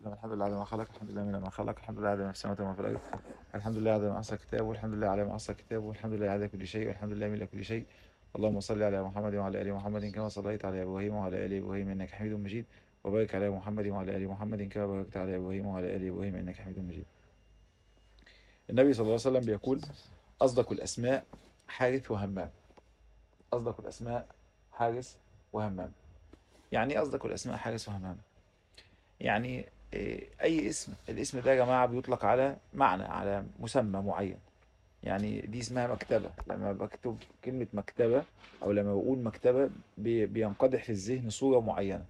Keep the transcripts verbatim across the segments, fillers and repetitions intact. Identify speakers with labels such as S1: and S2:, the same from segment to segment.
S1: الحمد لله على ما خلق، الحمد لله من ما خلق، الحمد لله على ما في السماوات وما في الارض، الحمد لله على ما احصى كتابه، والحمد لله على ما احصى كتابه، والحمد لله على كل شيء، والحمد لله من كل شيء. اللهم صل على محمد وعلى ال محمد كما صليت على ابراهيم وعلى ال ابراهيم انك حميد مجيد، وبارك على محمد وعلى ال محمد كما باركت على ابراهيم وعلى ال ابراهيم انك حميد مجيد. النبي صلى الله عليه وسلم بيقول: اصدق الاسماء حارث وهمام. اصدق الاسماء حارث وهمام. يعني ايه اصدق الاسماء حارث وهمام؟ يعني إيه، اي اسم، الاسم ده يا جماعه بيطلق على معنى، على مسمى معين. يعني دي اسمها مكتبه. لما بكتب كلمه مكتبه او لما بقول مكتبه بي- بينقدح في الذهن صوره معينه.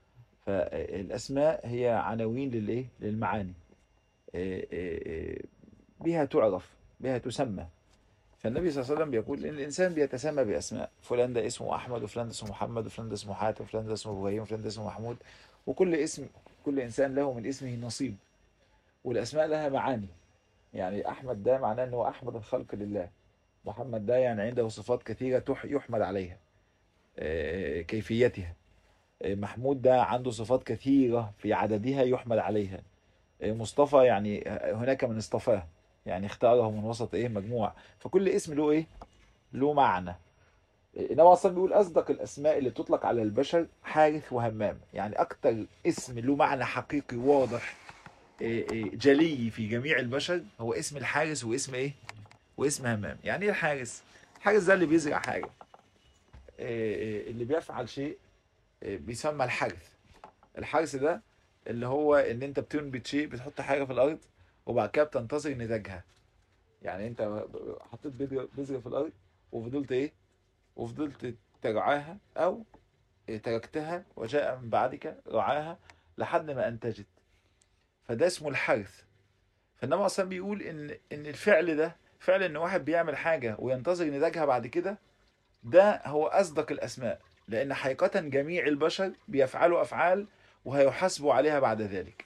S1: فالاسماء هي عناوين للايه، للمعاني. إيه، إيه، إيه، بها تعرف، بها تسمى. فالنبي صلى الله عليه وسلم بيقول ان الانسان بيتسمى باسماء. فلان ده اسمه احمد، وفلان ده اسمه محمد، وفلان ده اسمه حاتم، وفلان ده اسمه ابراهيم، وفلان ده اسمه محمود. وكل اسم، كل انسان له من اسمه نصيب. والاسماء لها معاني. يعني احمد ده معناه انه هو احمد الخلق لله. محمد ده يعني عنده صفات كثيره تح- يحمد عليها، آه، كيفيتها. آه، محمود ده عنده صفات كثيره في عددها يحمد عليها. آه، مصطفى يعني آه، هناك من اصطفاه، يعني اختاره من وسط ايه، مجموعه. فكل اسم له ايه، له معنى. انما اصلا بيقول اصدق الاسماء اللي بتطلق على البشر حارث وهمام. يعني اكتر اسم له معنى حقيقي واضح، إيه، إيه، جلي في جميع البشر، هو اسم الحارس واسم ايه، واسم همام. يعني ايه الحارس؟ الحارس ده اللي بيزرع حاجه، إيه، إيه، اللي بيفعل شيء، إيه، بيسمى الحرث. الحرث ده اللي هو ان انت بتنبت شيء، بتحط حاجه في الارض وبعد كده بتنتظر نتاجها. يعني انت حطيت بذره بذرة في الارض، وفضلت ايه، وفضلت ترعاها، او تركتها وجاء من بعدك رعاها لحد ما انتجت. فده اسمه الحرث. فالنبي اصلا بيقول ان ان الفعل ده، فعل ان واحد بيعمل حاجه وينتظر نتاجها بعد كده، ده هو اصدق الاسماء. لان حقيقه جميع البشر بيفعلوا افعال وهيحاسبوا عليها بعد ذلك،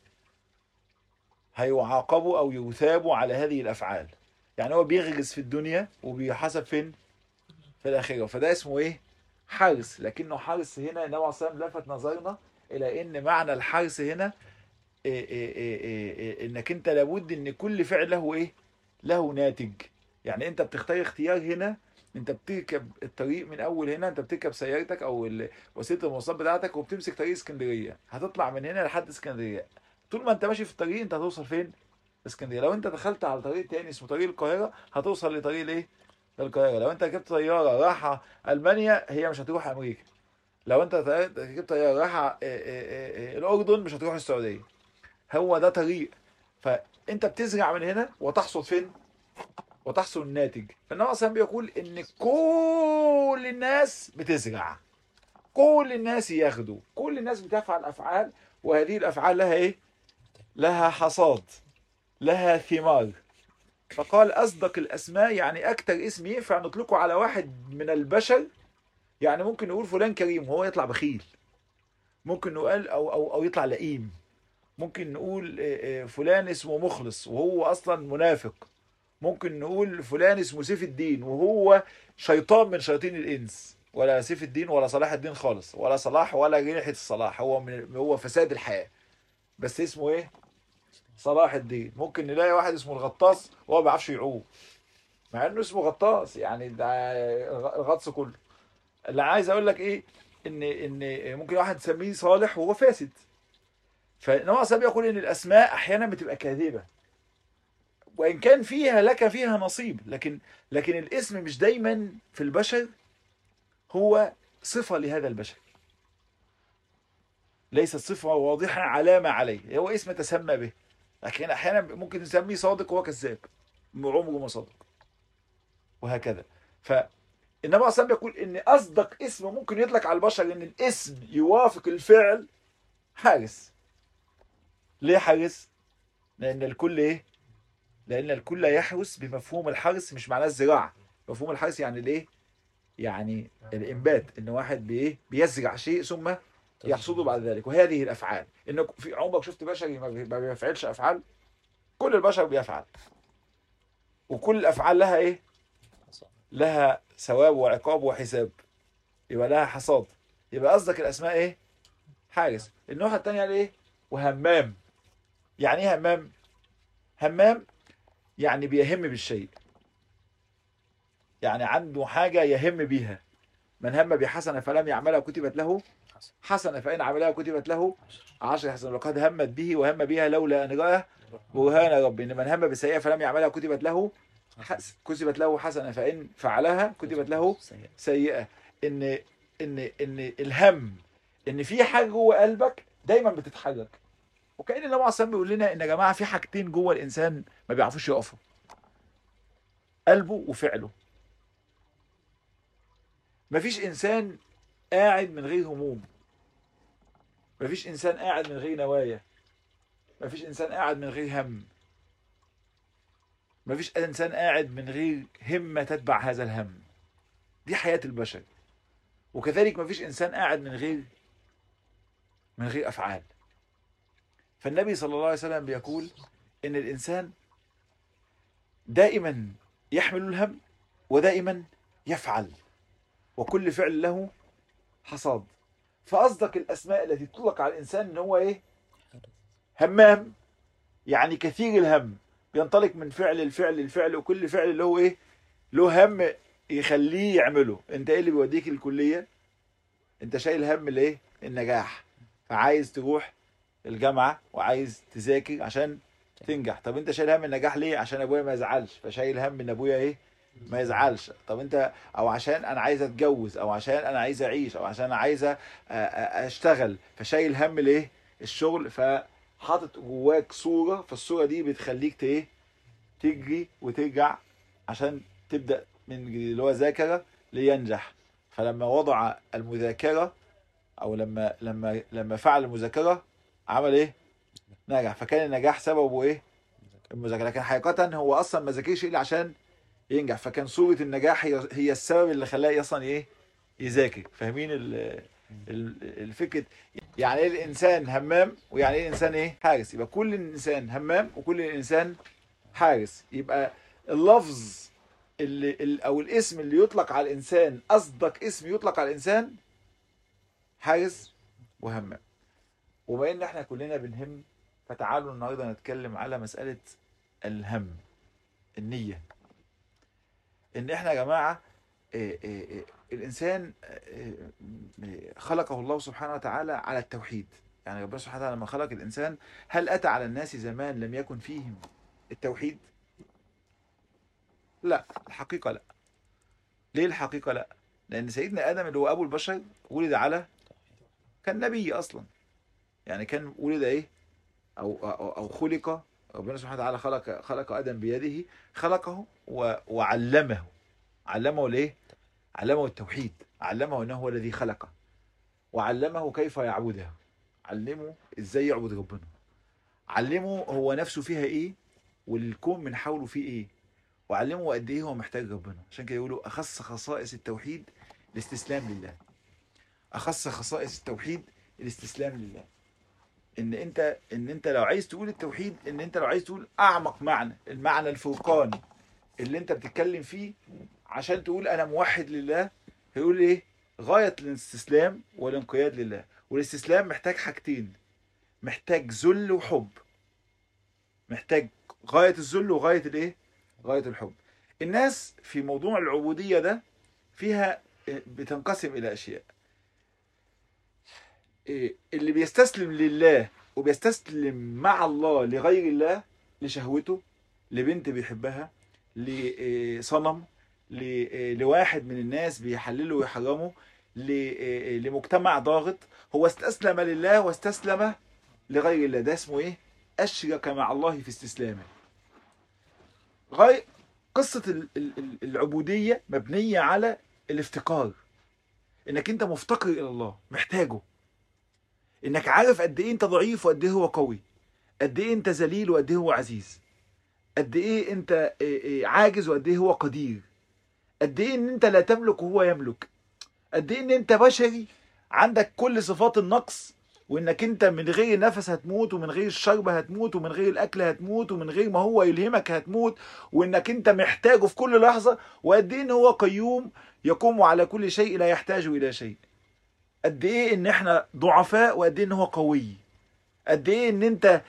S1: هيعاقبوا او يثابوا على هذه الافعال. يعني هو بيغرس في الدنيا وبيحاسب فين، في الاخره. فده اسمه ايه، حرث. لكنه حرث هنا النبي عليه الصلاه والسلام لفت نظرنا الى ان معنى الحرث هنا إيه إيه إيه إيه إيه انك انت لابد ان كل فعل له ايه، له ناتج. يعني انت بتختار اختيار هنا. انت بتركب الطريق من اول هنا، انت بتركب سيارتك او ال- وسيله المواصلات بتاعتك وبتمسك طريق اسكندريه، هتطلع من هنا لحد اسكندريه. طول ما انت ماشي في الطريق انت هتوصل فين، اسكندريه. لو انت دخلت على طريق تاني اسمه طريق القاهره، هتوصل لطريق الايه، القاهره. لو انت ركبت طياره رايحه المانيا، هي مش هتروح امريكا. لو انت ركبت طياره رايحه إيه إيه إيه إيه الاردن، مش هتروح السعوديه. هو ده طريق. فانت بتزرع من هنا وتحصد فين، وتحصل الناتج. فالنبي اصلا بيقول ان كل الناس بتزرع، كل الناس ياخدوا، كل الناس بتفعل افعال، وهذه الافعال لها ايه، لها حصاد، لها ثمار. فقال اصدق الاسماء، يعني اكتر اسم ينفع نطلقه على واحد من البشر. يعني ممكن نقول فلان كريم وهو يطلع بخيل، ممكن نقول او او او يطلع لئيم. ممكن نقول آه، آه، فلان اسمه مخلص وهو اصلا منافق. ممكن نقول فلان اسمه سيف الدين وهو شيطان من شياطين الانس. ولا سيف الدين ولا صلاح الدين خالص، ولا صلاح ولا ريحة الصلاح، هو من هو فساد الحياة. بس اسمه ايه، صلاح الدين. ممكن نلاقي واحد اسمه الغطاس وهو ما بيعرفش يعوم، مع انه اسمه غطاس، يعني ده الغطس كله. اللي عايز اقول لك ايه، ان ان ممكن واحد تسميه صالح وهو فاسد. فنوع سابق يقول ان الاسماء احيانا بتبقى كاذبه، وان كان فيها لك فيها نصيب. لكن لكن الاسم مش دايما في البشر هو صفه لهذا البشر، ليست صفه واضحه علامه عليه، هو اسم تسمى به. لكن احيانا ممكن نسميه صادق وهو كذاب، عمره ما صادق، وهكذا. فالنبي اصلا بيقول ان اصدق اسم ممكن يطلق على البشر ان الاسم يوافق الفعل حارس. ليه حارس؟ لان الكل ايه، لان الكل يحرس بمفهوم الحرس، مش معناه الزراعه. مفهوم الحرس يعني الايه، يعني الانبات، ان واحد بايه، بيزرع شيء ثم يحصده بعد ذلك. وهذه الافعال، ان في عمرك شفت بشري ما بي- ما بيفعلش افعال؟ كل البشر بيفعل، وكل الافعال لها ايه، لها ثواب وعقاب وحساب، يبقى لها حصاد. يبقى قصدك الاسماء ايه، حارس. النوع الثانيه قال ايه، وهمام. يعني ايه همام؟ همام يعني بيهم بالشيء، يعني عنده حاجة يهم بيها. من هم بحسنة فلم يعملها كتبت له حسنة، فإن عملها كتبت له عشر حسنات، وقد همت به وهم بها لولا أن رأى برهان ربي. إن من هم بسيئة فلم يعملها كتبت له حس... كتبت له حسنة، فإن فعلها كتبت له سيئة. إن إن إن الهم، إن في حاجة جوه قلبك دايما بتتحرك. وكأن النبي عليه الصلاة بيقول لنا إن يا جماعة في حاجتين جوه الإنسان ما بيعرفوش يقفوا: قلبه وفعله. مفيش إنسان قاعد من غير هموم، مفيش إنسان قاعد من غير نوايا، مفيش إنسان قاعد من غير هم، مفيش إنسان قاعد من غير همة تتبع هذا الهم. دي حياة البشر. وكذلك مفيش إنسان قاعد من غير من غير أفعال. فالنبي صلى الله عليه وسلم بيقول إن الإنسان دائما يحمل الهم ودائما يفعل، وكل فعل له حصاد. فأصدق الأسماء التي تطلق على الإنسان إن هو إيه؟ همام، يعني كثير الهم، بينطلق من فعل الفعل الفعل، وكل فعل اللي هو إيه؟ له هم يخليه يعمله. أنت إيه اللي بيوديك الكلية؟ أنت شايل هم الإيه؟ النجاح، فعايز تروح الجامعة وعايز تذاكر عشان تنجح. طب انت شايل هم النجاح ليه؟ عشان ابويا ما يزعلش، فشايل هم ان ابويا ايه؟ ما يزعلش. طب انت، او عشان انا عايز اتجوز، او عشان انا عايز اعيش، او عشان انا عايز اشتغل، فشايل هم الايه؟ الشغل. فحاطط جواك صورة، فالصورة دي بتخليك ايه؟ تجري وترجع عشان تبدأ من جديد، اللي هو ذاكر لينجح. فلما وضع المذاكرة، او لما لما لما فعل المذاكرة عمل ايه؟ نجح. فكان النجاح سببه ايه؟ المذاكره. لكن حقيقه هو اصلا ما ذاكرش الا عشان ينجح، فكان صوره النجاح هي هي السبب اللي خلاه اصلا ايه؟ يذاكر. فاهمين ال- ال- الفكره؟ يعني ايه الانسان همام، ويعني ايه الانسان ايه؟ حارس. يبقى كل الانسان همام وكل الانسان حارس. يبقى اللفظ اللي ال- او الاسم اللي يطلق على الانسان، اصدق اسم يطلق على الانسان حارس وهمام. وبما ان احنا كلنا بنهم، فتعالوا النهارده نتكلم على مسألة الهم، النية. ان احنا يا جماعة، إيه إيه إيه، الانسان إيه إيه، خلقه الله سبحانه وتعالى على التوحيد. يعني ربنا سبحانه وتعالى لما خلق الانسان، هل اتى على الناس زمان لم يكن فيهم التوحيد؟ لا، الحقيقة لا. ليه الحقيقة لا؟ لان سيدنا ادم اللي هو ابو البشر ولد على، كان نبي اصلا. يعني كان ولد ايه؟ او او, أو خلق، ربنا سبحانه وتعالى خلق خلق ادم بيده، خلقه و- وعلمه. علمه ليه؟ علمه التوحيد، علمه انه هو الذي خلقه، وعلمه كيف يعبده. علمه ازاي يعبد ربنا، علمه هو نفسه فيها ايه، والكون من حوله فيه ايه، وعلمه قد ايه هو محتاج ربنا. عشان كده يقولوا اخص خصائص التوحيد الاستسلام لله. اخص خصائص التوحيد الاستسلام لله. ان انت ان انت لو عايز تقول التوحيد، ان انت لو عايز تقول اعمق معنى، المعنى الفوقاني اللي انت بتتكلم فيه، عشان تقول انا موحد لله، هيقول ايه؟ غاية الاستسلام والانقياد لله. والاستسلام محتاج حاجتين: محتاج ذل وحب. محتاج غاية الذل وغاية الايه؟ غاية الحب. الناس في موضوع العبودية ده فيها بتنقسم الى اشياء. إيه، اللي بيستسلم لله وبيستسلم مع الله لغير الله، لشهوته، لبنت بيحبها، لصنم، ل- لواحد من الناس بيحلله ويحرمه، ل- لمجتمع ضاغط. هو استسلم لله واستسلم لغير الله. ده اسمه ايه؟ اشرك مع الله في استسلامه. غاية قصة ال- ال- ال- العبودية مبنية على الافتقار، انك انت مفتقر الى الله، محتاجه، انك عارف قد ايه انت ضعيف وقد ايه هو قوي، قد ايه انت ذليل وقد ايه هو عزيز، قد ايه انت إيه إيه عاجز وقد ايه هو قدير، قد ايه ان انت لا تملك وهو يملك، قد ايه ان انت بشري عندك كل صفات النقص، وانك انت من غير نفس هتموت، ومن غير الشرب هتموت، ومن غير الاكل هتموت، ومن غير ما هو يلهمك هتموت، وانك انت محتاجه في كل لحظة، وقد ايه ان هو قيوم يقوم على كل شيء لا يحتاج الى شيء. قد ايه ان احنا ضعفاء وقد ايه ان هو قوي. قد ايه ان انت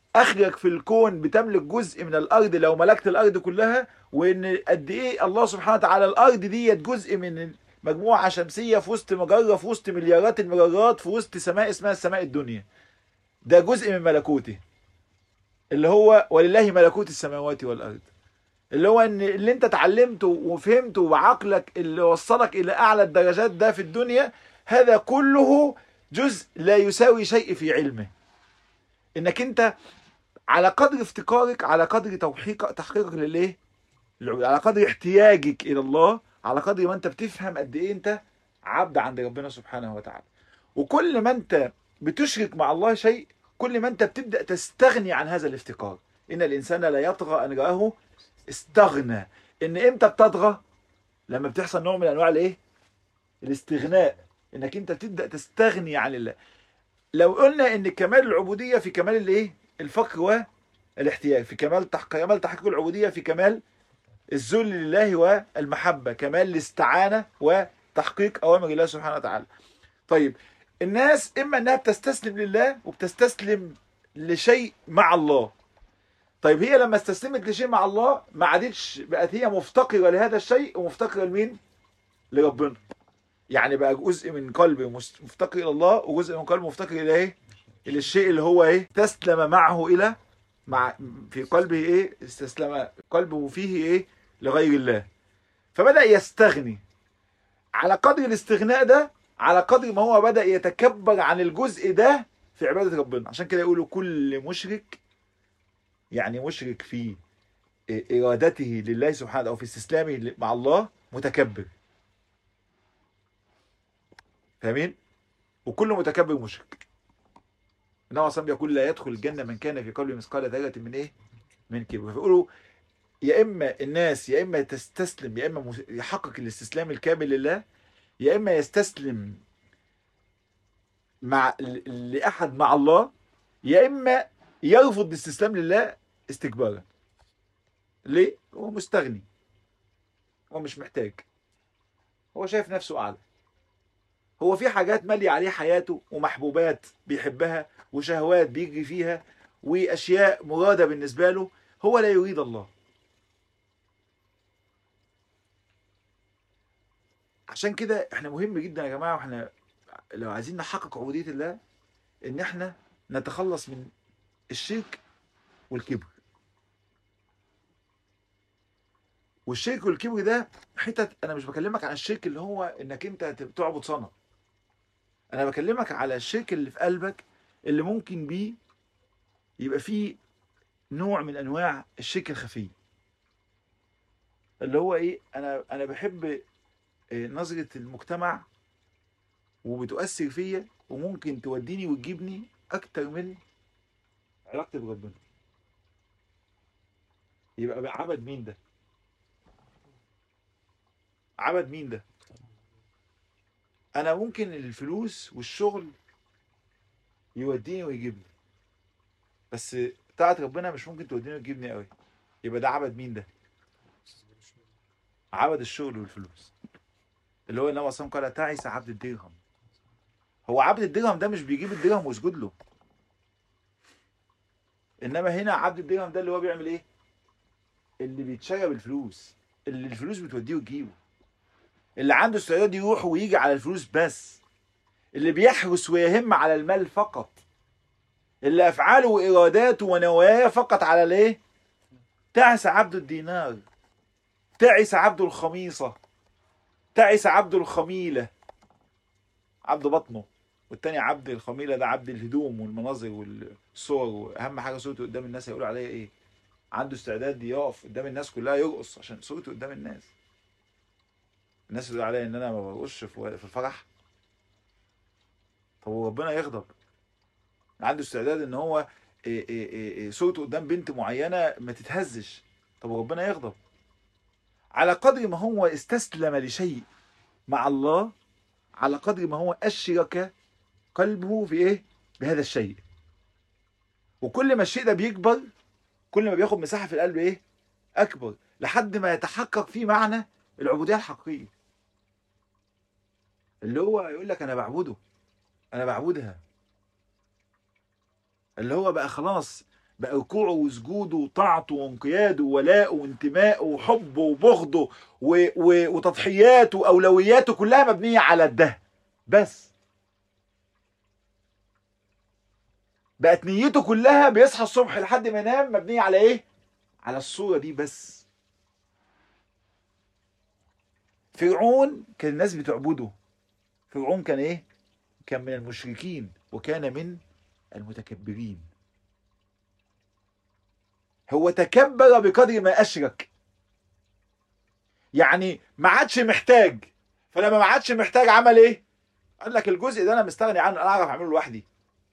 S1: اخرك في الكون بتملك جزء من الارض لو ملكت الارض كلها، وان قد ايه الله سبحانه وتعالى الارض ديت جزء من مجموعه شمسيه في وسط مجره، في وسط مليارات المجرات، في وسط سماء اسمها السماء الدنيا. ده جزء من ملكوته، اللي هو ولله ملكوت السماوات والارض، اللي هو ان اللي انت اتعلمته وفهمته وعقلك اللي وصلك الى اعلى الدرجات ده في الدنيا، هذا كله جزء لا يساوي شيء في علمه. انك انت على قدر افتقارك، على قدر توحيق تحقيقك للايه، للعبودية، على قدر احتياجك الى الله، على قدر ما انت بتفهم قد ايه انت عبد عند ربنا سبحانه وتعالى. وكل ما انت بتشرك مع الله شيء، كل ما انت بتبدأ تستغني عن هذا الافتقار. ان الانسان لا يطغى ان رآه استغنى. ان امتى بتطغى؟ لما بتحصل نوع من انواع الايه، الاستغناء، انك انت تبدأ تستغني عن الله. لو قلنا ان كمال العبودية في كمال الايه، الفقر والاحتياج، في كمال تحقيق كمال تحقيق العبودية في كمال الذل لله والمحبة، كمال الاستعانة وتحقيق أوامر الله سبحانه وتعالى. طيب الناس إما أنها بتستسلم لله وبتستسلم لشيء مع الله. طيب هي لما استسلمت لشيء مع الله ما عادتش، بقت هي مفتقرة لهذا الشيء ومفتقرة لمين؟ لربنا. يعني بقى جزء من قلبي مفتقر إلى الله، وجزء من قلبي مفتقر إلى إيه؟ إلى الشيء اللي هو إيه؟ تسلم معه إلى مع في قلبه إيه؟ استسلم قلبه فيه إيه؟ لغير الله. فبدأ يستغني. على قدر الاستغناء ده، على قدر ما هو بدأ يتكبر عن الجزء ده في عبادة ربنا. عشان كده يقولوا كل مشرك، يعني مشرك في إرادته لله سبحانه أو في استسلامه مع الله، متكبر. فاهمين؟ وكل متكبر مشرك. النبي صلى الله عليه وسلم يقول لا يدخل الجنة من كان في قلبه مثقال ذرة من إيه؟ من كبر. فيقولوا يا إما الناس يا إما تستسلم، يا إما يحقق الاستسلام الكامل لله، يا إما يستسلم مع لأحد مع الله، يا إما يرفض الاستسلام لله استكبارا. ليه؟ هو مستغني، هو مش محتاج، هو شايف نفسه أعلى، هو في حاجات مالية عليه حياته ومحبوبات بيحبها وشهوات بيجري فيها وأشياء مرادة بالنسبة له، هو لا يريد الله. عشان كده احنا مهم جدا يا جماعة، واحنا لو عايزين نحقق عبودية الله، ان احنا نتخلص من الشرك والكبر. والشرك والكبر ده حتت، انا مش بكلمك عن الشرك اللي هو انك انت تعبد صنم، انا بكلمك على الشرك اللي في قلبك، اللي ممكن بيه يبقى فيه نوع من انواع الشرك الخفي، اللي هو ايه، انا انا بحب نظرة المجتمع وبتؤثر فيا وممكن توديني وتجيبني اكتر من علاقتي بربنا. يبقى عبد مين ده؟ عبد مين ده؟ انا ممكن الفلوس والشغل يوديني ويجيبني، بس طاعة ربنا مش ممكن توديني وتجيبني قوي. يبقى ده عبد مين ده؟ عبد الشغل والفلوس، اللي هو النبي صلى الله عليه وسلم قال تعس عبد الدرهم. هو عبد الدرهم ده مش بيجيب الدرهم ويسجد له، انما هنا عبد الدرهم ده اللي هو بيعمل ايه؟ اللي بيتشرى بالفلوس، اللي الفلوس بتوديه وتجيبه، اللي عنده استعداد يروح ويجي على الفلوس بس، اللي بيحرص ويهم على المال فقط، اللي افعاله واراداته ونواياه فقط على الايه؟ تعس عبد الدينار، تعس عبد الخميصة، تعس عبد الخميلة، عبد بطنه. والتاني عبد الخميلة ده عبد الهدوم والمناظر والصور، واهم حاجة صورته قدام الناس هيقولوا عليها ايه؟ عنده استعداد يقف قدام الناس كلها يرقص عشان صورته قدام الناس. الناس تقول عليا ان انا ما برقصش في الفرح. طب ربنا يغضب؟ عنده استعداد ان هو إيه إيه إيه صورته قدام بنت معينة ما تتهزش. طب ربنا يغضب؟ على قدر ما هو استسلم لشيء مع الله، على قدر ما هو أشرك قلبه في ايه؟ بهذا الشيء. وكل ما الشيء ده بيكبر، كل ما بياخد مساحة في القلب ايه؟ اكبر، لحد ما يتحقق فيه معنى العبودية الحقيقية، اللي هو يقول لك انا بعبده، انا بعبدها، اللي هو بقى خلاص بقى ركوعه وسجوده وطاعته وانقياده وولاءه وانتمائه وحبه وبغضه و... و... وتضحياته واولوياته كلها مبنيه على ده بس. بقت نيته كلها بيصحى الصبح لحد ما ينام مبنيه على ايه؟ على الصوره دي بس. فرعون كان الناس بتعبده. فرعون كان ايه؟ كان من المشركين وكان من المتكبرين. هو تكبر بقدر ما اشرك، يعني ما عادش محتاج. فلما ما عادش محتاج عمل ايه؟ قال لك الجزء ده انا مستغني عنه، انا اعرف اعمله لوحدي.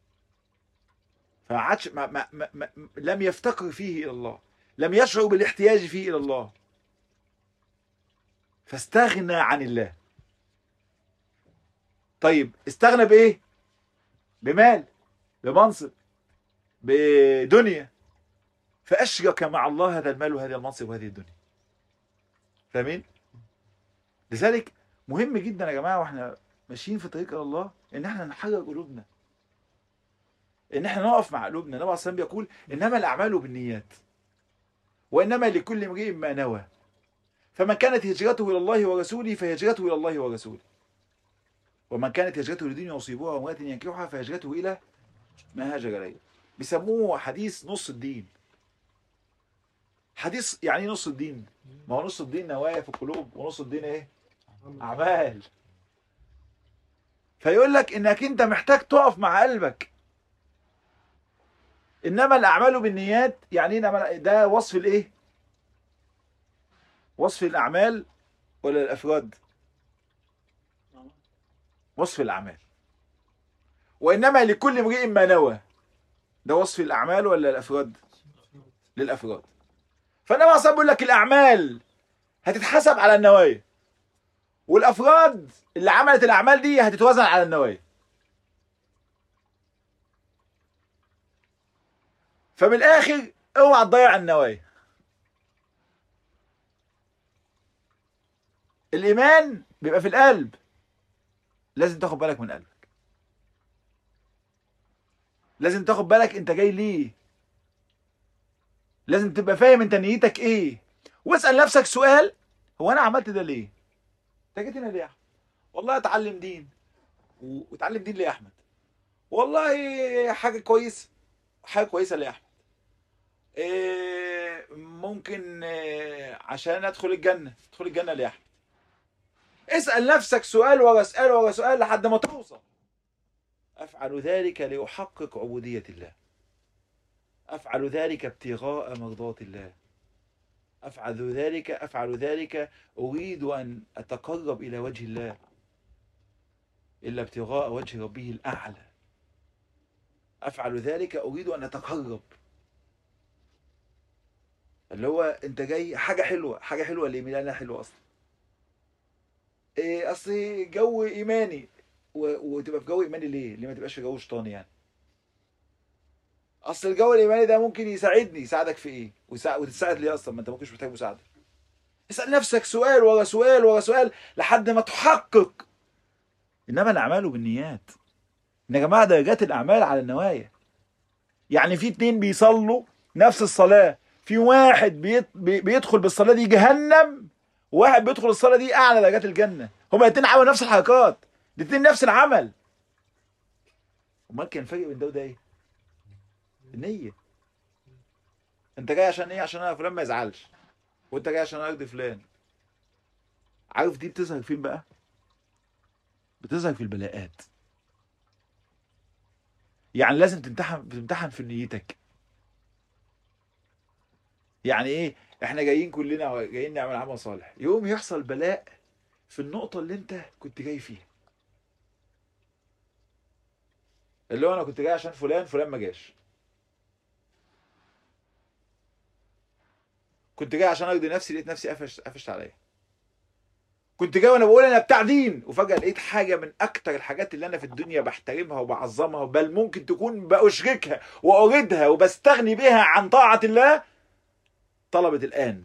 S1: فما عادش ما ما ما ما لم يفتقر فيه الى الله، لم يشعر بالاحتياج فيه الى الله، فاستغنى عن الله. طيب استغنى بايه؟ بمال، بمنصب، بدنيا، فاشرك مع الله هذا المال وهذا المنصب وهذه الدنيا. فاهمين؟ لذلك مهم جدا يا جماعه واحنا ماشيين في طريق الله ان احنا نحرر قلوبنا، ان احنا نقف مع قلوبنا. النبي عليه الصلاه والسلام بيقول انما الاعمال بالنيات وانما لكل امرئ ما نوى، فمن كانت هجرته الى الله ورسوله فهجرته الى الله ورسوله، ومن كانت هجرته لدين يصيبها وامرأة ينكحها فهجرته الى ما هاجر اليه. بيسموه حديث نص الدين. حديث يعني ايه نص الدين؟ ما هو نص الدين نوايا في القلوب ونص الدين ايه؟ اعمال. فيقول لك انك انت محتاج تقف مع قلبك. انما الاعمال بالنيات يعني ايه؟ ده وصف الايه؟ وصف الاعمال ولا الافراد؟ وصف الاعمال. وانما لكل امرئ ما نوى، ده وصف الاعمال ولا الافراد؟ للافراد. فانما اصلا بيقول لك الاعمال هتتحسب على النوايا، والافراد اللي عملت الاعمال دي هتتوزن على النوايا. فبالاخر اوعى تضيع النوايا. الايمان بيبقى في القلب، لازم تاخد بالك من قلبك، لازم تاخد بالك انت جاي ليه، لازم تبقى فاهم انت نيتك ايه، واسال نفسك سؤال: هو انا عملت ده ليه؟ انت جيت هنا ليه يا احمد؟ والله اتعلم دين. وتعلم دين ليه يا احمد؟ والله حاجه كويسه. حاجه كويسه ليه يا احمد؟ إيه ممكن إيه عشان ادخل الجنه. ادخل الجنه ليه يا احمد؟ اسال نفسك سؤال ورا سؤال ورا سؤال لحد ما توصل. افعل ذلك لاحقق عبوديه الله، افعل ذلك ابتغاء مرضات الله، افعل ذلك افعل ذلك اريد ان اتقرب الى وجه الله، الا ابتغاء وجه ربه الاعلى. افعل ذلك اريد ان اتقرب. اللي هو انت جاي حاجه حلوه. حاجه حلوه ليه؟ لانها حلوه اصلا. إيه اصل جو ايماني. و... وتبقى في جو ايماني ليه؟ ليه ما تبقاش في جو شيطاني يعني؟ اصل الجو الايماني ده ممكن يساعدني. يساعدك في ايه؟ ويساعد... وتتساعد ليه اصلا؟ ما انت ممكن مش محتاج مساعده. اسال نفسك سؤال ورا سؤال ورا سؤال لحد ما تحقق. انما الاعمال بالنيات. يا جماعه درجات الاعمال على النوايا. يعني في اتنين بيصلوا نفس الصلاه، في واحد بيت... بي... بيدخل بالصلاه دي جهنم، وواحد بيدخل الصلاه دي اعلى درجات الجنه. هما الاتنين عملوا نفس الحركات، الاتنين نفس العمل. امال كان الفرق بين ده وده ايه؟ النيه. انت جاي عشان ايه؟ عشان انا فلان ما يزعلش، وانت جاي عشان ارضي فلان. عارف دي بتظهر فين بقى؟ بتظهر في البلاءات. يعني لازم تمتحن بتمتحن في نيتك. يعني ايه؟ احنا جايين كلنا جايين نعمل عمل صالح، يوم يحصل بلاء في النقطة اللي انت كنت جاي فيها. اللي هو انا كنت جاي عشان فلان، فلان ما جاش. كنت جاي عشان ارضي نفسي، لقيت نفسي قفش قفشت عليا. كنت جاي وانا بقول انا بتاع دين، وفجأة لقيت حاجة من اكتر الحاجات اللي انا في الدنيا بحترمها وبعظمها، بل ممكن تكون بأشركها وأريدها وبستغني بها عن طاعة الله، طلبت الآن.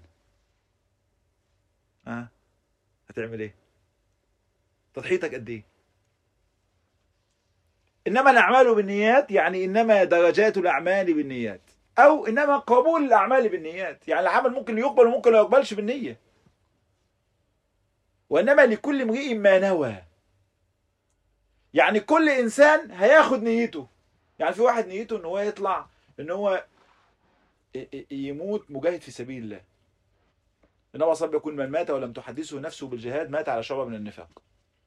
S1: ها أه؟ هتعمل ايه؟ تضحيتك قد ايه؟ انما الاعمال بالنيات يعني انما درجات الاعمال بالنيات. او انما قبول الاعمال بالنيات، يعني العمل ممكن يقبل وممكن لا يقبلش بالنيه. وانما لكل امرئ ما نوى، يعني كل انسان هياخد نيته. يعني في واحد نيته ان هو يطلع ان هو يموت مجاهد في سبيل الله. النبي صلى الله عليه وسلم يقول من مات ولم تحدثه نفسه بالجهاد مات على شعبة من النفاق.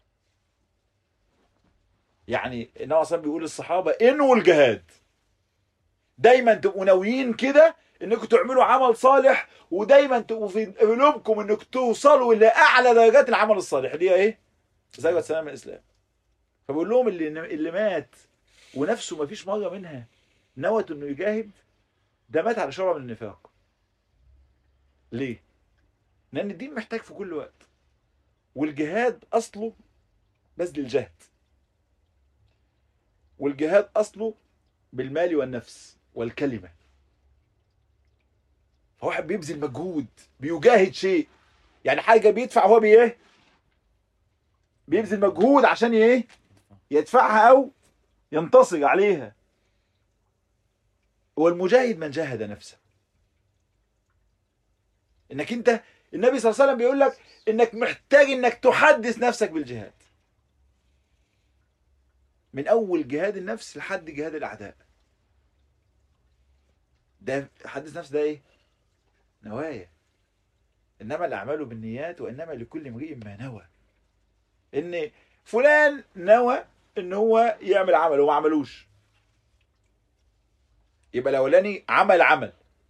S1: يعني النبي صلى الله عليه وسلم بيقول للصحابة انووا الجهاد، دايما تبقوا ناويين كده انكم تعملوا عمل صالح، ودايما تبقوا في قلوبكم انكم توصلوا الى اعلى درجات العمل الصالح اللي هي ايه؟ زي سلام الاسلام. فبقول لهم اللي اللي مات ونفسه ما فيش مره منها نوت انه يجاهد، ده مات على شعبة من النفاق. ليه؟ لان الدين محتاج في كل وقت، والجهاد اصله بذل الجهد، والجهاد اصله بالمال والنفس والكلمه. فواحد بيبذل مجهود، بيجاهد شيء، يعني حاجه بيدفع هو بايه؟ بيبذل مجهود عشان ايه؟ يدفعها او ينتصر عليها. والمجاهد من جاهد نفسه. انك انت النبي صلى الله عليه وسلم بيقول لك انك محتاج انك تحدث نفسك بالجهاد، من اول جهاد النفس لحد جهاد الاعداء. ده حدث نفس ده ايه؟ نوايا. انما الاعمال بالنيات وانما لكل امرئ ما نوى. ان فلان نوى ان هو يعمل عمل وما عملوش، يبقى الاولاني عمل عمل،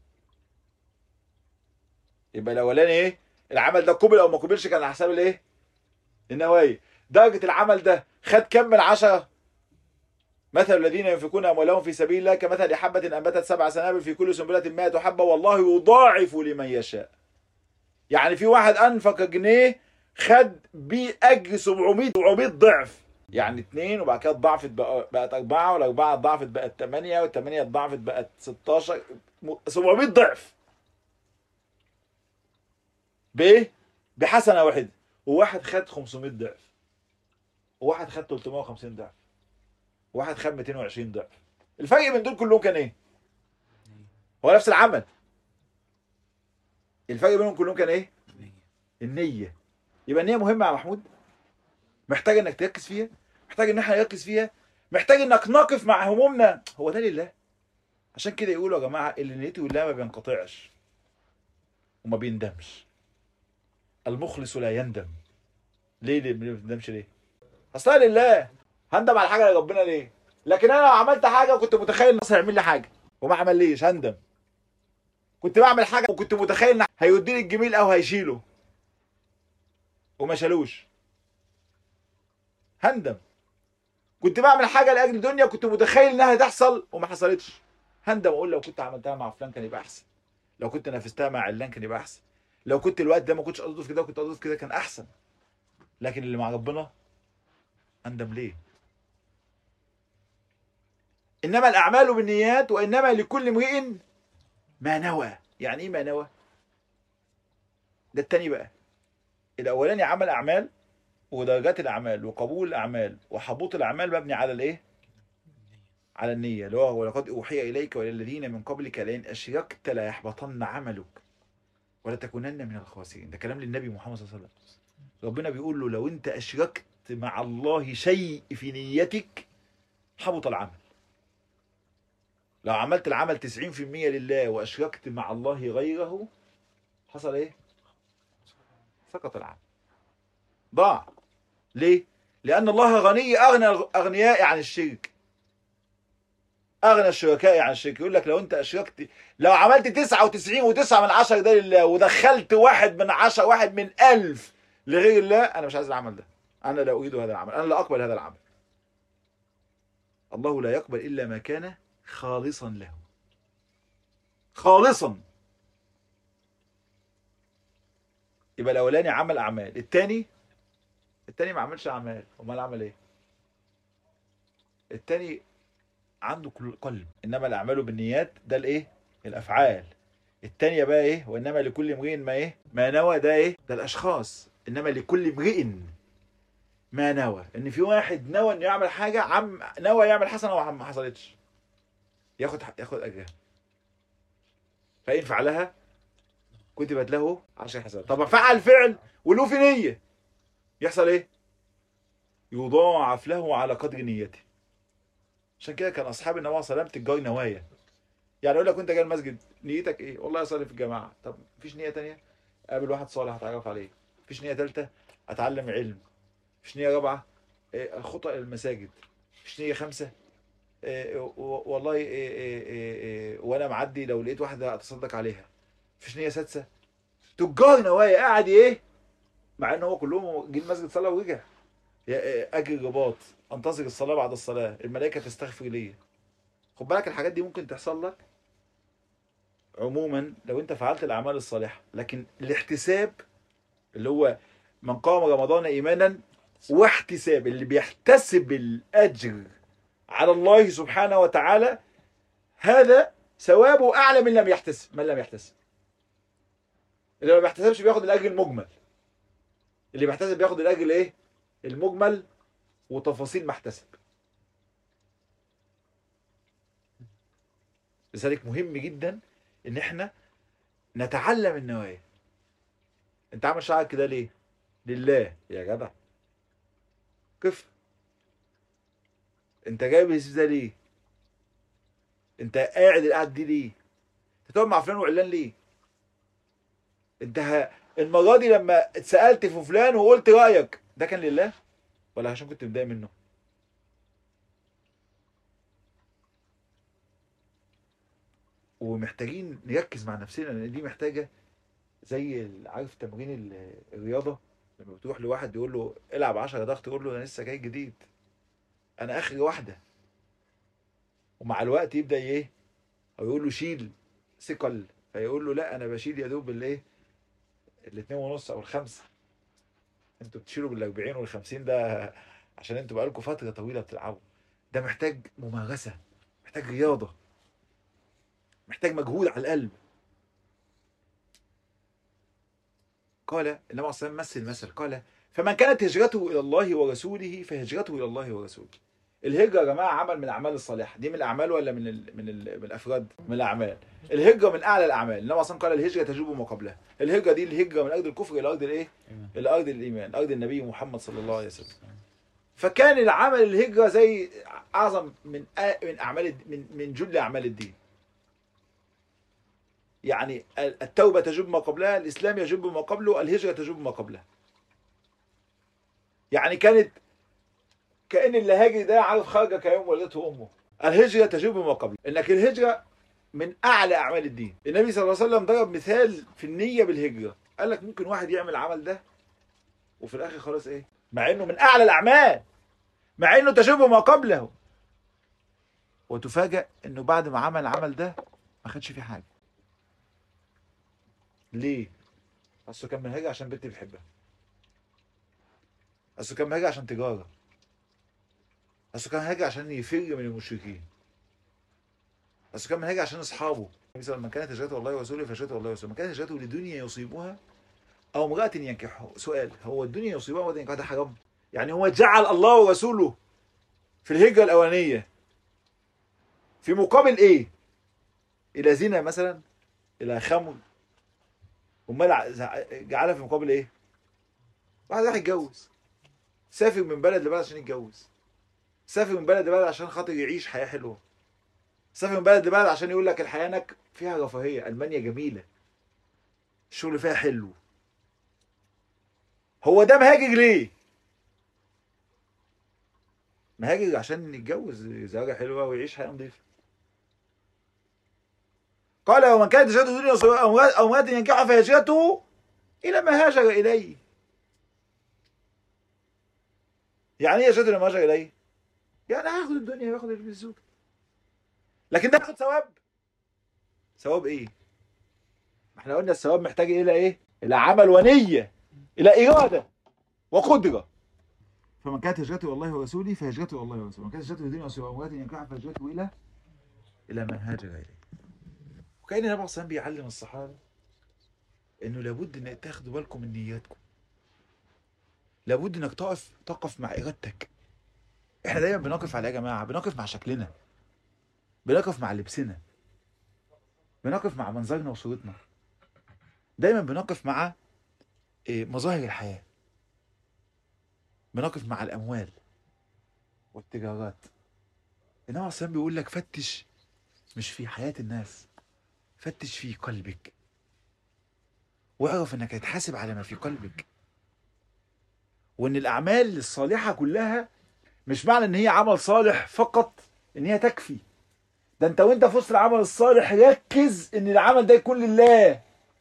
S1: يبقى الاولاني ايه؟ العمل ده قبل او ما قبلش كان على حساب الايه؟ النوايا. درجه العمل ده خد كم من عشرة؟ مثل الذين ينفقون اموالهم في سبيل الله كمثل حبة انبتت سبع سنابل في كل سنبلة مائة حبة والله يضاعف لمن يشاء. يعني في واحد انفق جنيه خد بيه اجر سبعمائة ضعف، يعني اتنين وبعد كده ضعفت بقت اربعة، والاربعة ضعفت بقت ثمانية، والثمانية ضعفت بقت ستاشر، سبعمائة ضعف. بايه؟ بحسنة واحدة. وواحد خد خمسمائة ضعف، وواحد خد ثلاثمائة وخمسين ضعف، وواحد خد مئتين وعشرين ضعف. الفرق بين دول كلهم كان ايه؟ هو نفس العمل. الفرق بينهم كلهم كان ايه؟ النية. يبقى النية مهمة يا محمود، محتاج انك تركز فيها، محتاج ان احنا نركز فيها، محتاج انك نقف مع همومنا. هو ده لله. عشان كده يقولوا يا جماعة اللي نيته لله ما بينقطعش وما بيندمش. المخلص لا يندم. ليه ليه ما بيندمش ليه؟ اصلا لله. هندم على حاجة لربنا ليه؟ لكن انا لو عملت حاجة وكنت متخيل ان هيعمل لي حاجة وما عمليش هندم. كنت بعمل حاجة وكنت متخيل ان هيوديني الجميل او هيشيله وما شالوش، هندم. كنت بعمل حاجه لاجل الدنيا كنت متخيل انها تحصل وما حصلتش، هندم اقول لو كنت عملتها مع فلان كان يبقى احسن، لو كنت نافستها مع علان كان يبقى احسن، لو كنت الوقت ده ما كنتش قصدي في كده وكنت قصدي في كده كان احسن. لكن اللي مع ربنا هندم ليه؟ انما الاعمال بالنيات وانما لكل امرئ ما نوى. يعني ايه ما نوى؟ ده التاني بقى. الاولاني عمل اعمال ودرجات الاعمال وقبول الاعمال وحبوط الاعمال مبني على الايه؟ على النية. اللي هو ولقد اوحي اليك والى الذين من قبلك لئن اشركت لا يحبطن عملك ولا تكونن من الخاسرين. ده كلام للنبي محمد صلى الله عليه وسلم. ربنا بيقول له لو انت اشركت مع الله شيء في نيتك حبط العمل. لو عملت العمل تسعين في المية لله واشركت مع الله غيره حصل ايه؟ سقط العمل، ضاع. ليه؟ لان الله غني اغنى اغنياء عن الشرك، اغنى الشركاء عن الشرك. يقول لك لو انت اشركت، لو عملت تسعة وتسعين وتسعة من عشرة ده لله ودخلت واحد من عشرة واحد من ألف لغير الله، انا مش عايز العمل ده، انا لا اريد هذا العمل، انا لا اقبل هذا العمل. الله لا يقبل الا ما كان خالصا له، خالصا. يبقى الاولاني عمل اعمال، الثاني الثاني ما عملش اعمال، امال عمل ايه؟ الثاني عنده قلب. انما الاعمال بالنيات ده الايه؟ الافعال. الثانيه بقى ايه؟ وانما لكل امرئ ما ايه؟ ما نوى. ده ايه؟ ده الاشخاص. انما لكل امرئ ما نوى. ان في واحد نوى انه يعمل حاجه، عم نوى يعمل حسنه وما حصلتش، ياخد ياخد اجرها. فإن فعلها كتبت له عشر حسنات. طب فعل فعل وله في نية، يحصل ايه؟ يضاعف له على قدر نيته. عشان كده كان اصحاب النبي صلى الله عليه وسلم تجار نوايا. يعني يقول لك وانت جاي المسجد نيتك ايه؟ والله اصلي في الجماعه. طب مفيش نيه تانية؟ قابل واحد صالح اتعرف عليه. مفيش نيه ثالثه؟ اتعلم علم. مفيش نيه رابعه؟ إيه، خطأ المساجد. مفيش نيه خمسه؟ إيه، والله إيه إيه إيه إيه، وانا معدي لو لقيت واحده اتصدق عليها. مفيش نيه سادسه؟ تجار نوايا قاعد ايه؟ مع ان هو كلهم جه المسجد صلى ورجع. اجي رباط، انتظر الصلاه، بعد الصلاه الملائكه تستغفر لي. خد بالك الحاجات دي ممكن تحصل لك عموما لو انت فعلت الاعمال الصالحه، لكن الاحتساب اللي هو من قام رمضان ايمانا واحتساب، اللي بيحتسب الاجر على الله سبحانه وتعالى، هذا ثوابه اعلى من لم يحتسب من لم يحتسب. اللي ما بيحتسبش بياخد الاجر المجمل، اللي بيحتسب بياخد الاجر الايه؟ المجمل وتفاصيل ما احتسب. لذلك مهم جدا ان احنا نتعلم النوايا. انت عامل شعرك كده ليه؟ لله يا جدع. كيف؟ انت جايب الهزيز ده ليه؟ انت قاعد القعده دي ليه؟ انت تقعد مع فلان وعلان ليه؟ انت ه... المره دي لما اتسالت في فلان وقلت رايك ده كان لله ولا عشان كنت متضايق منه؟ ومحتاجين نركز مع نفسنا، لان دي محتاجه زي عارف تمرين الرياضه، لما بتروح لواحد يقول له العب عشرة ضغط، يقول له انا لسه جاي جديد، انا اخري واحده. ومع الوقت يبدا ايه؟ او يقول له شيل ثقل، فيقول له لا انا بشيل يا دوب بالايه؟ الاثنين ونص او الخمسه. انتوا بتشيلوا بالاربعين والخمسين، ده عشان انتوا بقالكم فتره طويله بتلعبوا. ده محتاج ممارسه، محتاج رياضه، محتاج مجهود على القلب. قال النبي عليه الصلاه والسلام مثل المثل، قال فمن كانت هجرته الى الله ورسوله فهجرته الى الله ورسوله. الهجره يا جماعه عمل من الاعمال الصالحه. دي من الاعمال ولا من ال من ال من الافراد؟ من الاعمال. الهجره من اعلى الاعمال. النبي اصلا قال الهجره تجوب ما قبلها. الهجره دي الهجره من ارض الكفر الى ارض الايه؟ الى ارض الايمان، ارض النبي محمد صلى الله عليه وسلم. فكان العمل الهجره زي اعظم من من اعمال من من جل اعمال الدين. يعني التوبه تجوب ما قبلها، الاسلام يجوب ما قبله، الهجره تجوب ما قبلها. يعني كانت كأن اللي هاجي ده عارف خرج كيوم ولدته امه. الهجره تجوب ما قبله، انك الهجره من اعلى اعمال الدين. النبي صلى الله عليه وسلم ضرب مثال في النيه بالهجره، قال لك ممكن واحد يعمل العمل ده وفي الاخر خلاص ايه؟ مع انه من اعلى الاعمال، مع انه تجوب ما قبله، وتفاجأ انه بعد ما عمل العمل ده ما خدش فيه حاجه. ليه؟ اصله كان مهاجر عشان بنت بيحبها، اصله كان مهاجر عشان تجاره، اصله كان مهاجر عشان يفر من المشركين، اصله كان مهاجر عشان اصحابه. مثلا من كانت هجرته الله ورسوله فهجرته الله ورسوله، من كانت هجرته لدنيا يصيبها او امرأة ينكحها. سؤال، هو الدنيا يصيبها وده ينكحها ده حرام؟ يعني هو جعل الله ورسوله في الهجرة الأولانية في مقابل ايه؟ الى زنا مثلا، الى خمر. امال جعلها في مقابل ايه؟ واحد راح يتجوز، سافر من بلد لبلد عشان يتجوز، سافر من بلد لبلد عشان خاطر يعيش حياه حلوه، سافر من بلد لبلد عشان يقول لك الحياه هناك فيها رفاهيه، المانيا جميله، الشغل فيها حلو. هو ده مهاجر ليه؟ مهاجر عشان يتجوز زوجه حلوه ويعيش حياه نظيفه. قال ومن كانت هجرته دنيا او امرأة ينكحها فهجرته الى ما هاجر اليه. يعني ايه هجرته الى ما هاجر اليه؟ يعني هاخد الدنيا وياخد الزوج، لكن ده ياخد ثواب. ثواب ايه؟ ما احنا قلنا الثواب محتاج الى ايه؟ الى عمل ونيه، الى اراده وقدره. فمن كانت هجرته الى الله ورسوله فهجرته الى الله ورسوله، ومن كانت هجرته لدنيا او امرأة ينكحها فهجرته الى الى من هاجر اليه. وكأن النبي صلى الله عليه وسلم بيعلم الصحابه انه لابد ان تاخدوا بالكم من نياتكم، لابد انك تقف تقف مع ارادتك. احنا دايما بنقف على يا جماعه، بنقف مع شكلنا، بنقف مع لبسنا، بنقف مع منظرنا وصورتنا، دايما بنقف مع مظاهر الحياة، بنقف مع الأموال والتجارات. النبي عليه الصلاة بيقول لك فتش مش في حياة الناس، فتش في قلبك، واعرف انك هتحاسب على ما في قلبك، وان الأعمال الصالحة كلها مش معنى ان هي عمل صالح فقط ان هي تكفي. ده انت وانت في وسط العمل الصالح ركز ان العمل ده يكون لله،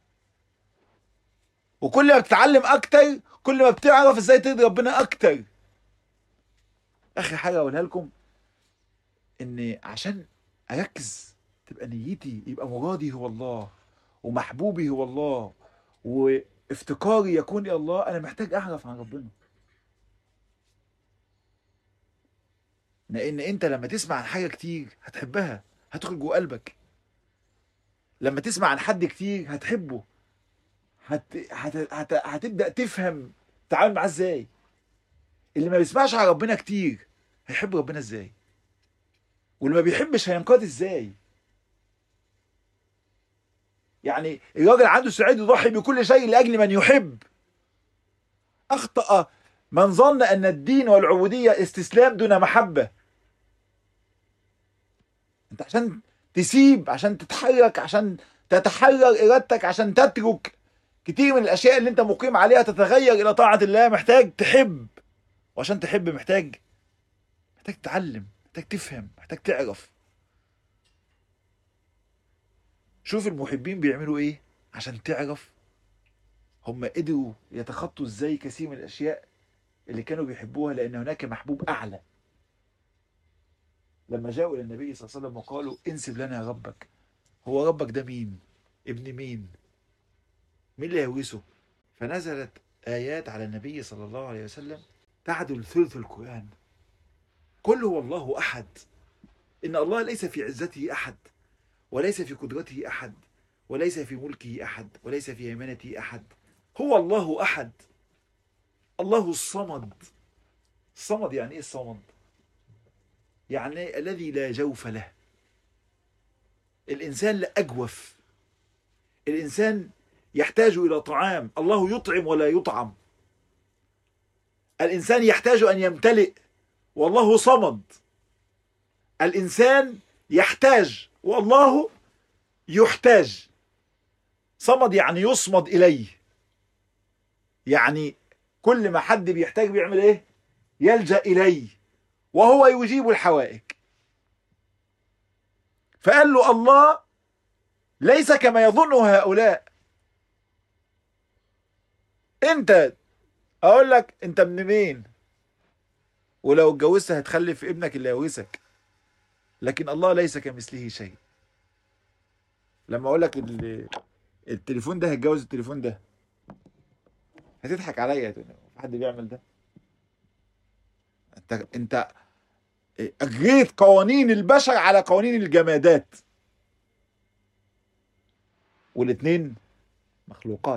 S1: وكل ما بتتعلم اكتر كل ما بتعرف ازاي ترضي ربنا اكتر. اخر حاجه اقولها لكم، ان عشان اركز تبقى نيتي يبقى مرادي هو الله ومحبوبي هو الله وافتقاري يكون الى الله، انا محتاج اعرف عن ربنا. لان انت لما تسمع عن حاجه كتير هتحبها، هتدخل جوه قلبك. لما تسمع عن حد كتير هتحبه، هت... هت... هت... هتبدا تفهم تتعامل معاه ازاي. اللي ما بيسمعش عن ربنا كتير هيحب ربنا ازاي؟ واللي ما بيحبش هينقاد ازاي؟ يعني الراجل عنده استعداد يضحي بكل شيء لاجل من يحب. اخطأ من ظن ان الدين والعبوديه استسلام دون محبه. انت عشان تسيب، عشان تتحرك، عشان تتحرر ارادتك، عشان تترك كتير من الاشياء اللي انت مقيم عليها تتغير الى طاعه الله، محتاج تحب. وعشان تحب محتاج محتاج تتعلم، محتاج تفهم، محتاج تعرف. شوف المحبين بيعملوا ايه عشان تعرف هم قدروا يتخطوا ازاي كثير من الاشياء اللي كانوا بيحبوها، لان هناك محبوب اعلى. لما جاءوا الى النبي صلى الله عليه وسلم وقالوا انسب لنا يا ربك، هو ربك ده مين؟ ابن مين؟ مين اللي يورثه؟ فنزلت ايات على النبي صلى الله عليه وسلم تعدل ثلث القرآن. قل هو الله احد، ان الله ليس في عزته احد، وليس في قدرته احد، وليس في ملكه احد، وليس في هيمنته احد، هو الله احد، الله الصمد. الصمد يعني ايه الصمد؟ يعني الذي لا جوف له. الانسان لا اجوف، الانسان يحتاج الى طعام، الله يطعم ولا يطعم. الانسان يحتاج ان يمتلئ والله صمد. الانسان يحتاج والله يحتاج. صمد يعني يصمد اليه، يعني كل ما حد بيحتاج بيعمل ايه؟ يلجأ اليه وهو يجيب الحوائج. فقال له الله ليس كما يظن هؤلاء. انت اقول لك انت ابن مين، ولو اتجوزت هتخلف ابنك اللي يورثك، لكن الله ليس كمثله شيء. لما اقول لك التليفون ده هيتجوز التليفون ده هتضحك عليا، في حد بيعمل ده؟ انت انت اجريت قوانين البشر على قوانين الجمادات، والاثنين مخلوقات.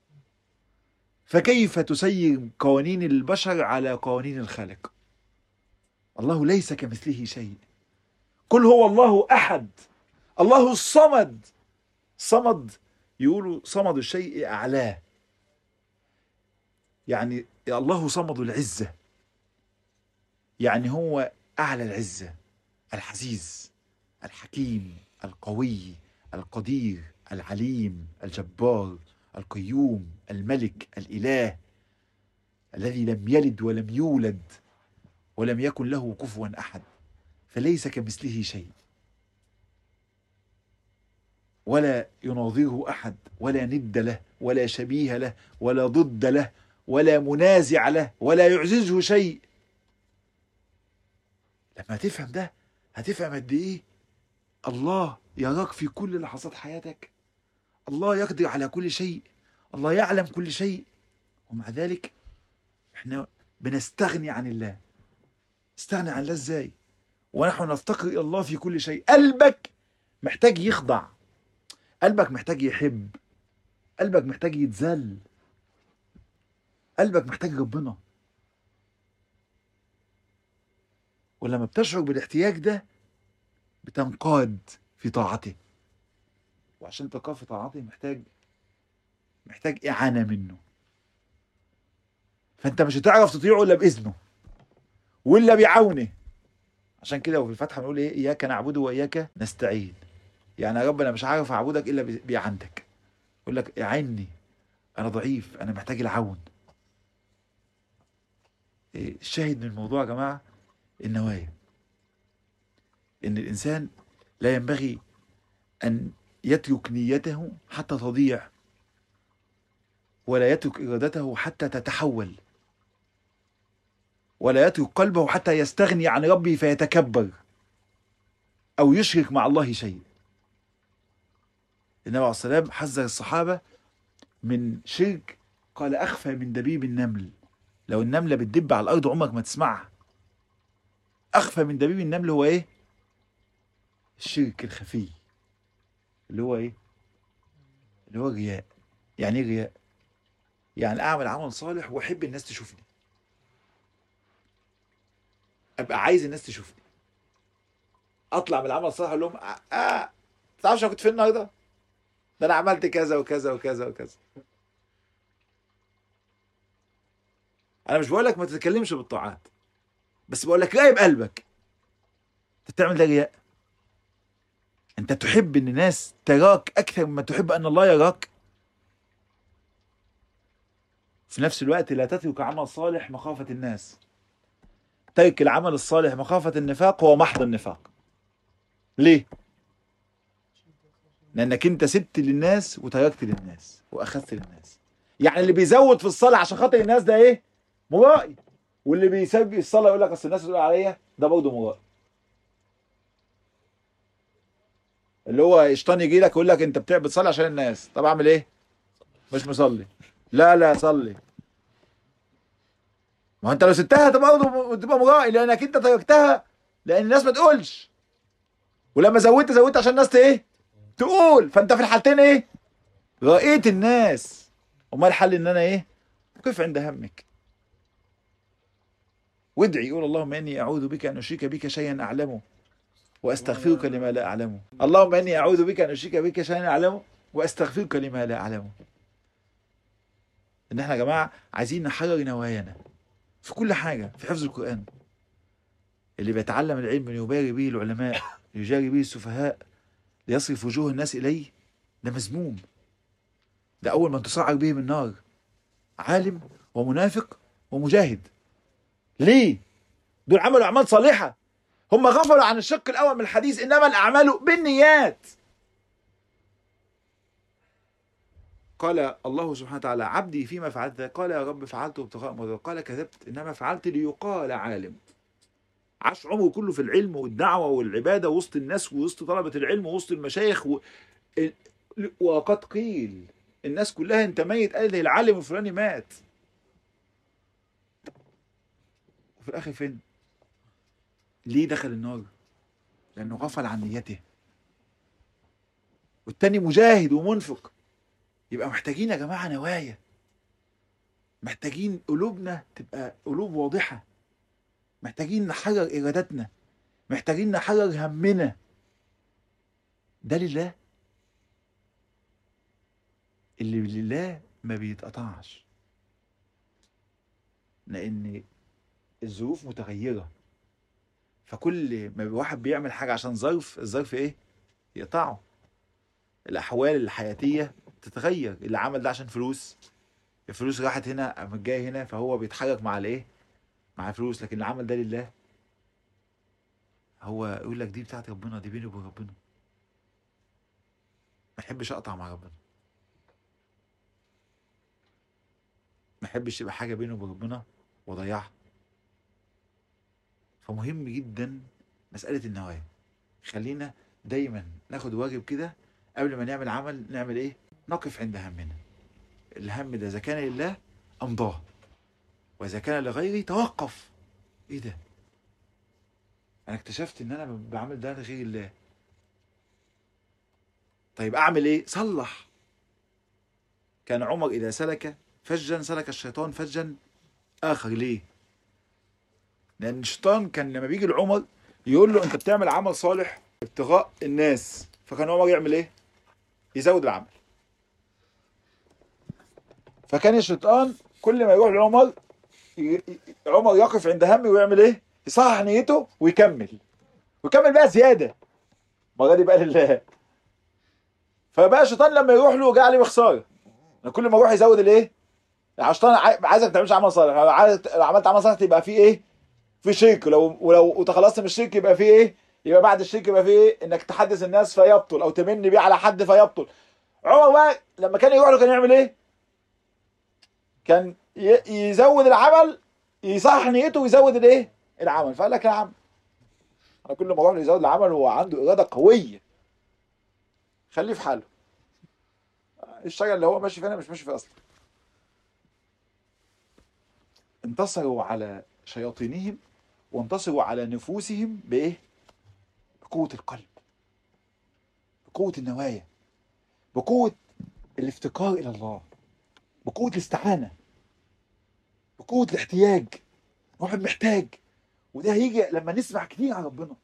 S1: فكيف تسير قوانين البشر على قوانين الخالق؟ الله ليس كمثله شيء. قل هو الله احد، الله الصمد. صمد يقولوا صمد الشيء اعلاه، يعني الله صمد العزه، يعني هو اعلى العزه، العزيز الحكيم القوي القدير العليم الجبار القيوم الملك الاله الذي لم يلد ولم يولد ولم يكن له كفوا احد. فليس كمثله شيء، ولا يناظره احد، ولا ند له، ولا شبيه له، ولا ضد له، ولا منازع له، ولا يعجزه شيء. لما تفهم ده هتفهم قد ايه الله يراك في كل لحظات حياتك، الله يقدر على كل شيء، الله يعلم كل شيء، ومع ذلك احنا بنستغني عن الله. استغني عن الله ازاي ونحن نفتقر الى الله في كل شيء؟ قلبك محتاج يخضع، قلبك محتاج يحب، قلبك محتاج يتذل، قلبك محتاج ربنا. ولما بتشعر بالاحتياج ده بتنقاد في طاعته، وعشان تقاه في طاعته محتاج محتاج إعانة منه. فأنت مش هتعرف تطيعه إلا بإذنه وإلا بعونه. عشان كده وفي الفتحة بنقول إيه؟ إياك نعبد وإياك نستعين. يعني يا رب أنا مش عارف أعبدك إلا بإعانتك. يقول لك اعني، أنا ضعيف، أنا محتاج العون. الشاهد من الموضوع يا جماعة النوايا. إن الإنسان لا ينبغي أن يترك نيته حتى تضيع، ولا يترك إرادته حتى تتحول، ولا يترك قلبه حتى يستغني عن ربه فيتكبر أو يشرك مع الله شيء. النبي عليه الصلاة والسلام حذر الصحابة من شرك، قال أخفى من دبيب النمل. لو النملة بتدب على الأرض عمرك ما تسمعها. أخفى من دبيب النمل هو إيه؟ الشرك الخفي، اللي هو إيه؟ اللي هو الرياء. يعني إيه رياء؟ يعني أعمل عمل صالح وأحب الناس تشوفني، أبقى عايز الناس تشوفني، أطلع من العمل الصالح أقول لهم آه, آه تعرفش أنا كنت فين النهارده؟ ده أنا عملت كذا وكذا وكذا وكذا. أنا مش بقول لك ما تتكلمش بالطاعات، بس بقول لك راقب قلبك. أنت بتعمل ده رياء؟ أنت تحب إن الناس تراك أكثر مما تحب أن الله يراك؟ في نفس الوقت لا تترك عمل صالح مخافة الناس. ترك العمل الصالح مخافة النفاق هو محض النفاق. ليه؟ لأنك أنت سبت للناس وتركت للناس وأخذت للناس. يعني اللي بيزود في الصلاة عشان خاطر الناس ده إيه؟ مرائي. واللي بيسبي الصلاة يقول لك أصل الناس تقول عليا، ده برضه مرائي. اللي هو شيطان يجي لك يقول لك أنت بتصلي عشان الناس، طب أعمل إيه؟ مش مصلي. لا لا صلي. ما هو أنت لو سبتها تبقى برضه تبقى مرائي، لأنك أنت تركتها لأن الناس ما تقولش. ولما زودت زودت عشان الناس ايه؟ تقول. فانت في الحالتين ايه؟ رأيت الناس. امال الحل ان انا ايه؟ قف عند همك وادعي، يقول اللهم اني اعوذ بك ان اشرك بك شيئا اعلمه واستغفرك لما لا اعلمه. اللهم اني اعوذ بك ان اشرك بك شيئا اعلمه واستغفرك لما لا اعلمه. ان احنا يا جماعه عايزين نحرر نوايانا في كل حاجه. في حفظ القران، اللي بيتعلم العلم ليباري به العلماء ليجاري به السفهاء ليصرف وجوه الناس اليه، ده مذموم. ده أول من تصعد به من النار عالم ومنافق ومجاهد. ليه؟ دول عملوا أعمال صالحة. هم غفلوا عن الشق الأول من الحديث، إنما الأعمال بالنيات. قال الله سبحانه وتعالى عبدي فيما فعلت، قال يا رب فعلته ابتغاء مرضاك، قال كذبت إنما فعلت ليقال عالم. عاش عمره كله في العلم والدعوة والعبادة وسط الناس ووسط طلبة العلم ووسط المشايخ و... وقد قيل الناس كلها انت ميت، قال العالم الفلاني مات. وفي الاخر فين؟ ليه دخل النار؟ لانه غفل عن نيته. والتاني مجاهد ومنفق. يبقى محتاجين يا جماعه نوايا، محتاجين قلوبنا تبقى قلوب واضحه، محتاجين نحرر ارادتنا، محتاجين نحرر همنا. ده لله. اللي لله ما بيتقطعش، لان الظروف متغيره. فكل ما واحد بيعمل حاجه عشان ظرف، الظرف ايه؟ يقطعه. الاحوال الحياتيه تتغير. اللي عمل ده عشان فلوس، الفلوس راحت هنا قامت جايه هنا، فهو بيتحرك مع الايه؟ مع الفلوس. لكن اللي عمل ده لله، هو يقول لك دي بتاعت ربنا، دي بيني وبين ربنا، ما احبش اقطع مع ربنا، ما احبش يبقى حاجه بيني وبين ربنا واضيعها. فمهم جدا مساله النوايا. خلينا دايما ناخد واجب كده قبل ما نعمل عمل. نعمل ايه؟ نقف عند همنا. الهم ده اذا كان لله امضاه، واذا كان لغيري توقف. ايه ده؟ انا اكتشفت ان انا بعمل ده لغير الله. طيب اعمل ايه؟ صلح. كان عمر اذا سلك فجا سلك الشيطان فجا اخر. ليه؟ لان الشيطان كان لما بيجي لعمر يقول له انت بتعمل عمل صالح ابتغاء الناس، فكان عمر يعمل ايه؟ يزود العمل. فكان الشيطان كل ما يروح لعمر ي... ي- عمر يقف عند همه ويعمل ايه؟ يصحح نيته ويكمل، ويكمل بقى زياده، المره دي بقى لله. فبقى الشيطان لما يروح له جه عليه بخساره، كل ما يروح يزود الايه؟ الشيطان عاي- عايزك ما تعملش عمل صالح، لو عايز- لو عملت عمل صالح يبقى فيه ايه؟ في شرك، ولو ولو تخلصت من الشرك يبقى فيه ايه؟ يبقى بعد الشرك يبقى فيه ايه؟ انك تحدث الناس فيبطل، او تمن بيه على حد فيبطل. عمر بقى لما كان يروح له كان يعمل ايه؟ كان ي- يزود العمل، يصحح نيته ويزود الايه؟ العمل. فقال لك يا عم انا كل ما اروح له يزود العمل هو عنده اراده قويه، خليه في حاله، الشجره اللي هو ماشي فيها أنا مش ماشي فيها اصلا. انتصروا على شياطينهم وانتصروا على نفوسهم بايه؟ بقوه القلب، بقوه النوايا، بقوه الافتقار الى الله، بقوه الاستعانه، بقوه الاحتياج. واحد محتاج، وده هيجي لما نسمع كتير عن ربنا،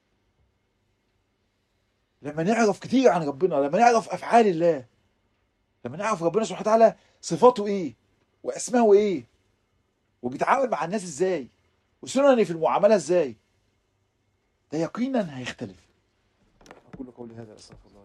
S1: لما نعرف كتير عن ربنا، لما نعرف افعال الله، لما نعرف ربنا سبحانه وتعالى صفاته ايه واسمائه ايه وبيتعامل مع الناس ازاي وسننه في المعامله ازاي، ده يقينا هيختلف. اقول قولي هذا استغفر الله.